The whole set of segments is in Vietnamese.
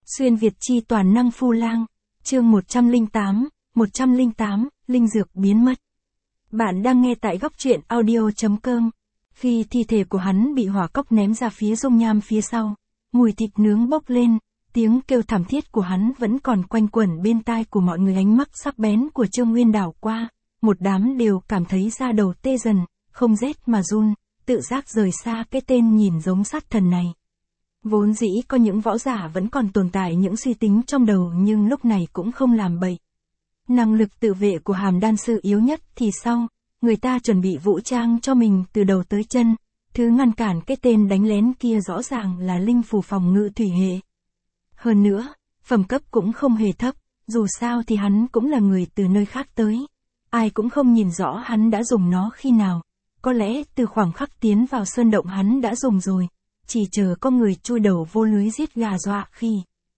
Xuyên Việt chi toàn năng Phu Lang, chương 108, linh dược biến mất. Bạn đang nghe tại góc truyện audio.com. Khi thi thể của hắn bị hỏa cốc ném ra phía dung nham phía sau, mùi thịt nướng bốc lên, tiếng kêu thảm thiết của hắn vẫn còn quanh quẩn bên tai của mọi người. Ánh mắt sắc bén của Trương Nguyên đảo qua, một đám đều cảm thấy da đầu tê dần, không rét mà run, tự giác rời xa cái tên nhìn giống sát thần này. Vốn dĩ có những võ giả vẫn còn tồn tại những suy tính trong đầu nhưng lúc này cũng không làm bậy. Năng lực tự vệ của Hàm Đan Sư yếu nhất thì sao? Người ta chuẩn bị vũ trang cho mình từ đầu tới chân. Thứ ngăn cản cái tên đánh lén kia rõ ràng là linh phù phòng ngự thủy hệ. Hơn nữa, phẩm cấp cũng không hề thấp, dù sao thì hắn cũng là người từ nơi khác tới. Ai cũng không nhìn rõ hắn đã dùng nó khi nào. Có lẽ từ khoảng khắc tiến vào sơn động hắn đã dùng rồi. Chỉ chờ có người chui đầu vô lưới giết gà dọa khi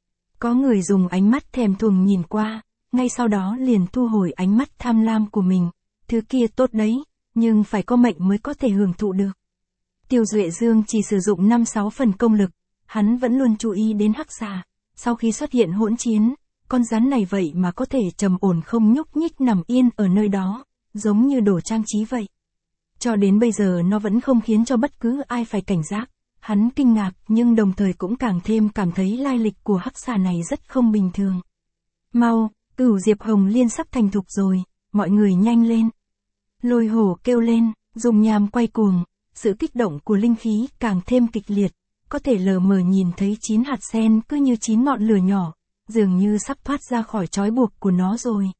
có người dùng ánh mắt thèm thuồng nhìn qua, ngay sau đó liền thu hồi ánh mắt tham lam của mình. Thứ kia tốt đấy, nhưng phải có mệnh mới có thể hưởng thụ được. Tiêu Duệ Dương chỉ sử dụng 5-6 phần công lực, hắn vẫn luôn chú ý đến hắc xà. Sau khi xuất hiện hỗn chiến, con rắn này vậy mà có thể trầm ổn không nhúc nhích nằm yên ở nơi đó, giống như đồ trang trí vậy. Cho đến bây giờ nó vẫn không khiến cho bất cứ ai phải cảnh giác. Hắn kinh ngạc nhưng đồng thời cũng càng thêm cảm thấy lai lịch của hắc xà này rất không bình thường. Mau, Cửu Diệp Hồng Liên sắp thành thục rồi, mọi người nhanh lên. Lôi Hổ kêu lên, dùng nham quay cuồng, sự kích động của linh khí càng thêm kịch liệt, có thể lờ mờ nhìn thấy 9 hạt sen cứ như 9 ngọn lửa nhỏ, dường như sắp thoát ra khỏi trói buộc của nó rồi.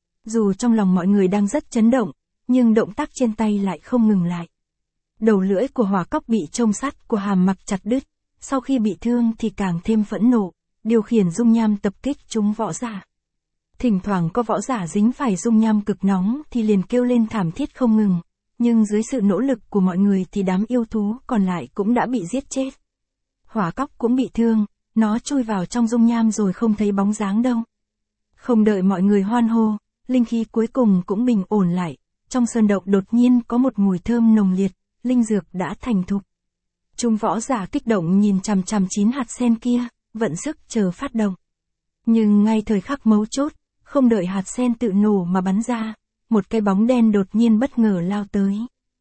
Dù trong lòng mọi người đang rất chấn động, nhưng động tác trên tay lại không ngừng lại. Đầu lưỡi của hỏa cốc bị chông sắt của Hàm Mặc chặt đứt, sau khi bị thương thì càng thêm phẫn nộ, điều khiển dung nham tập kích chúng võ giả. Thỉnh thoảng có võ giả dính phải dung nham cực nóng thì liền kêu lên thảm thiết không ngừng, nhưng dưới sự nỗ lực của mọi người thì đám yêu thú còn lại cũng đã bị giết chết. Hỏa cốc cũng bị thương, nó chui vào trong dung nham rồi không thấy bóng dáng đâu. Không đợi mọi người hoan hô, linh khí cuối cùng cũng bình ổn lại, trong sơn động đột nhiên có một mùi thơm nồng liệt. Linh dược đã thành thục. Chúng võ giả kích động nhìn chằm chằm 9 hạt sen kia, vận sức chờ phát động. Nhưng ngay thời khắc mấu chốt, không đợi hạt sen tự nổ mà bắn ra, một cái bóng đen đột nhiên bất ngờ lao tới.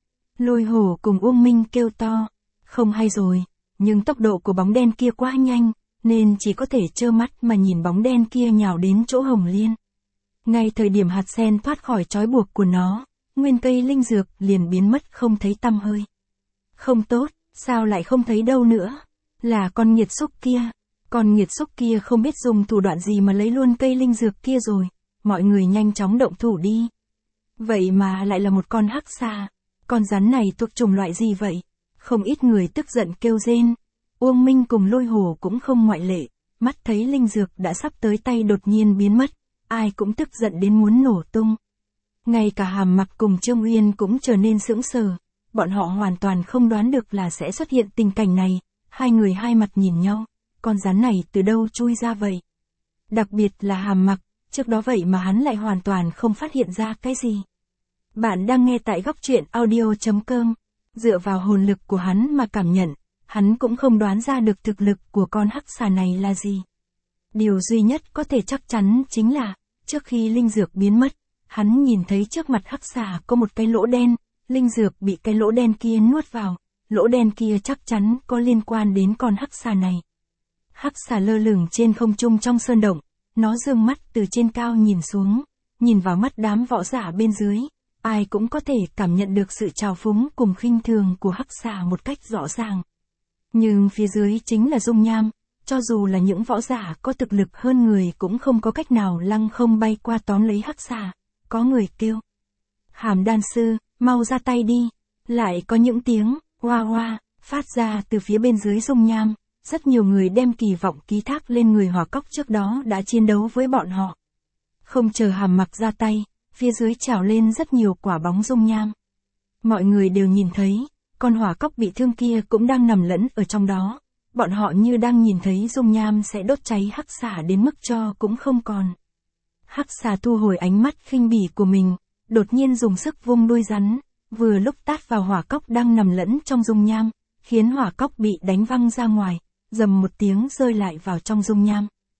Lôi Hổ cùng Uông Minh kêu to, không hay rồi, nhưng tốc độ của bóng đen kia quá nhanh, nên chỉ có thể trơ mắt mà nhìn bóng đen kia nhào đến chỗ Hồng Liên. Ngay thời điểm hạt sen thoát khỏi trói buộc của nó, nguyên cây linh dược liền biến mất không thấy tăm hơi. Không tốt, sao lại không thấy đâu nữa? Là con nghiệt xúc kia. Con nghiệt xúc kia không biết dùng thủ đoạn gì mà lấy luôn cây linh dược kia rồi. Mọi người nhanh chóng động thủ đi. Vậy mà lại là một con hắc xà. Con rắn này thuộc chủng loại gì vậy? Không ít người tức giận kêu rên. Uông Minh cùng Lôi Hổ cũng không ngoại lệ. Mắt thấy linh dược đã sắp tới tay đột nhiên biến mất. Ai cũng tức giận đến muốn nổ tung. Ngay cả Hàm Mặc cùng Trương Uyên cũng trở nên sững sờ, bọn họ hoàn toàn không đoán được là sẽ xuất hiện tình cảnh này, hai người hai mặt nhìn nhau, con rắn này từ đâu chui ra vậy? Đặc biệt là Hàm Mặc, trước đó vậy mà hắn lại hoàn toàn không phát hiện ra cái gì. Bạn đang nghe tại góc truyện audio.com, dựa vào hồn lực của hắn mà cảm nhận, hắn cũng không đoán ra được thực lực của con hắc xà này là gì. Điều duy nhất có thể chắc chắn chính là, trước khi linh dược biến mất, hắn nhìn thấy trước mặt hắc xà có một cái lỗ đen, linh dược bị cái lỗ đen kia nuốt vào, lỗ đen kia chắc chắn có liên quan đến con hắc xà này. Hắc xà lơ lửng trên không trung trong sơn động, nó dương mắt từ trên cao nhìn xuống, nhìn vào mắt đám võ giả bên dưới, ai cũng có thể cảm nhận được sự trào phúng cùng khinh thường của hắc xà một cách rõ ràng. Nhưng phía dưới chính là dung nham, cho dù là những võ giả có thực lực hơn người cũng không có cách nào lăng không bay qua tóm lấy hắc xà. Có người kêu, Hàm Đan Sư, mau ra tay đi. Lại có những tiếng, hoa hoa, phát ra từ phía bên dưới dung nham. Rất nhiều người đem kỳ vọng ký thác lên người hỏa cốc trước đó đã chiến đấu với bọn họ. Không chờ Hàm Mặc ra tay, phía dưới trào lên rất nhiều quả bóng dung nham. Mọi người đều nhìn thấy, con hỏa cốc bị thương kia cũng đang nằm lẫn ở trong đó. Bọn họ như đang nhìn thấy dung nham sẽ đốt cháy hắc xà đến mức cho cũng không còn. Hắc xà thu hồi ánh mắt khinh bỉ của mình, đột nhiên dùng sức vung đuôi rắn, vừa lúc tát vào hỏa cốc đang nằm lẫn trong dung nham, khiến hỏa cốc bị đánh văng ra ngoài, rầm một tiếng rơi lại vào trong dung nham,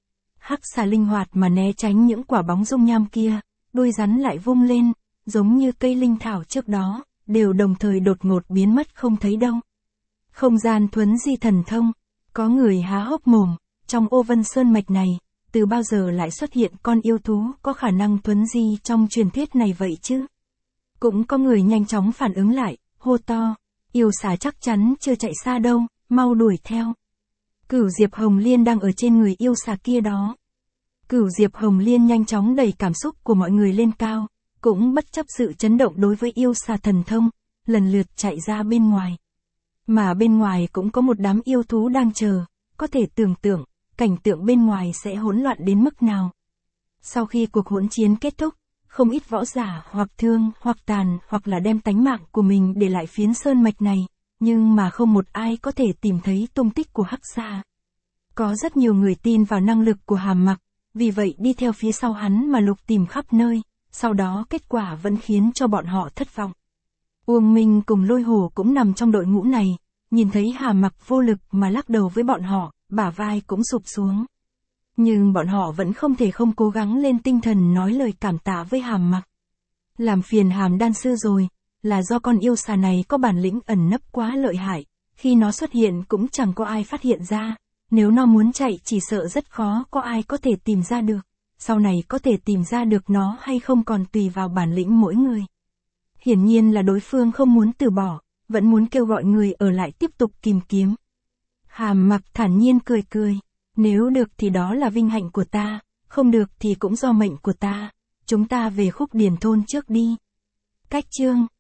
Hắc xà linh hoạt mà né tránh những quả bóng dung nham kia, đuôi rắn lại vung lên, giống như cây linh thảo trước đó, đều đồng thời đột ngột biến mất không thấy đâu. Không gian thuấn di thần thông, có người há hốc mồm, trong Ô Vân Sơn mạch này, từ bao giờ lại xuất hiện con yêu thú có khả năng thuấn di trong truyền thuyết này vậy chứ? Cũng có người nhanh chóng phản ứng lại, hô to, yêu xà chắc chắn chưa chạy xa đâu, mau đuổi theo. Cửu Diệp Hồng Liên đang ở trên người yêu xà kia đó. Cửu Diệp Hồng Liên nhanh chóng đẩy cảm xúc của mọi người lên cao, cũng bất chấp sự chấn động đối với yêu xà thần thông, lần lượt chạy ra bên ngoài. Mà bên ngoài cũng có một đám yêu thú đang chờ, có thể tưởng tượng, cảnh tượng bên ngoài sẽ hỗn loạn đến mức nào. Sau khi cuộc hỗn chiến kết thúc, không ít võ giả hoặc thương hoặc tàn hoặc là đem tánh mạng của mình để lại phiến sơn mạch này, nhưng mà không một ai có thể tìm thấy tung tích của Hắc xà. Có rất nhiều người tin vào năng lực của Hàm Mặc, vì vậy đi theo phía sau hắn mà lục tìm khắp nơi, sau đó kết quả vẫn khiến cho bọn họ thất vọng. Uông Minh cùng Lôi Hổ cũng nằm trong đội ngũ này, nhìn thấy Hàm Mặc vô lực mà lắc đầu với bọn họ, bả vai cũng sụp xuống. Nhưng bọn họ vẫn không thể không cố gắng lên tinh thần nói lời cảm tạ với Hàm Mặc. Làm phiền Hàm đan sư rồi, là do con yêu xà này có bản lĩnh ẩn nấp quá lợi hại, khi nó xuất hiện cũng chẳng có ai phát hiện ra, nếu nó muốn chạy chỉ sợ rất khó có ai có thể tìm ra được, sau này có thể tìm ra được nó hay không còn tùy vào bản lĩnh mỗi người. Hiển nhiên là đối phương không muốn từ bỏ, vẫn muốn kêu gọi người ở lại tiếp tục tìm kiếm. Hàm Mặc thản nhiên cười cười, nếu được thì đó là vinh hạnh của ta, không được thì cũng do mệnh của ta, chúng ta về Khúc Điền thôn trước đi. Cách chương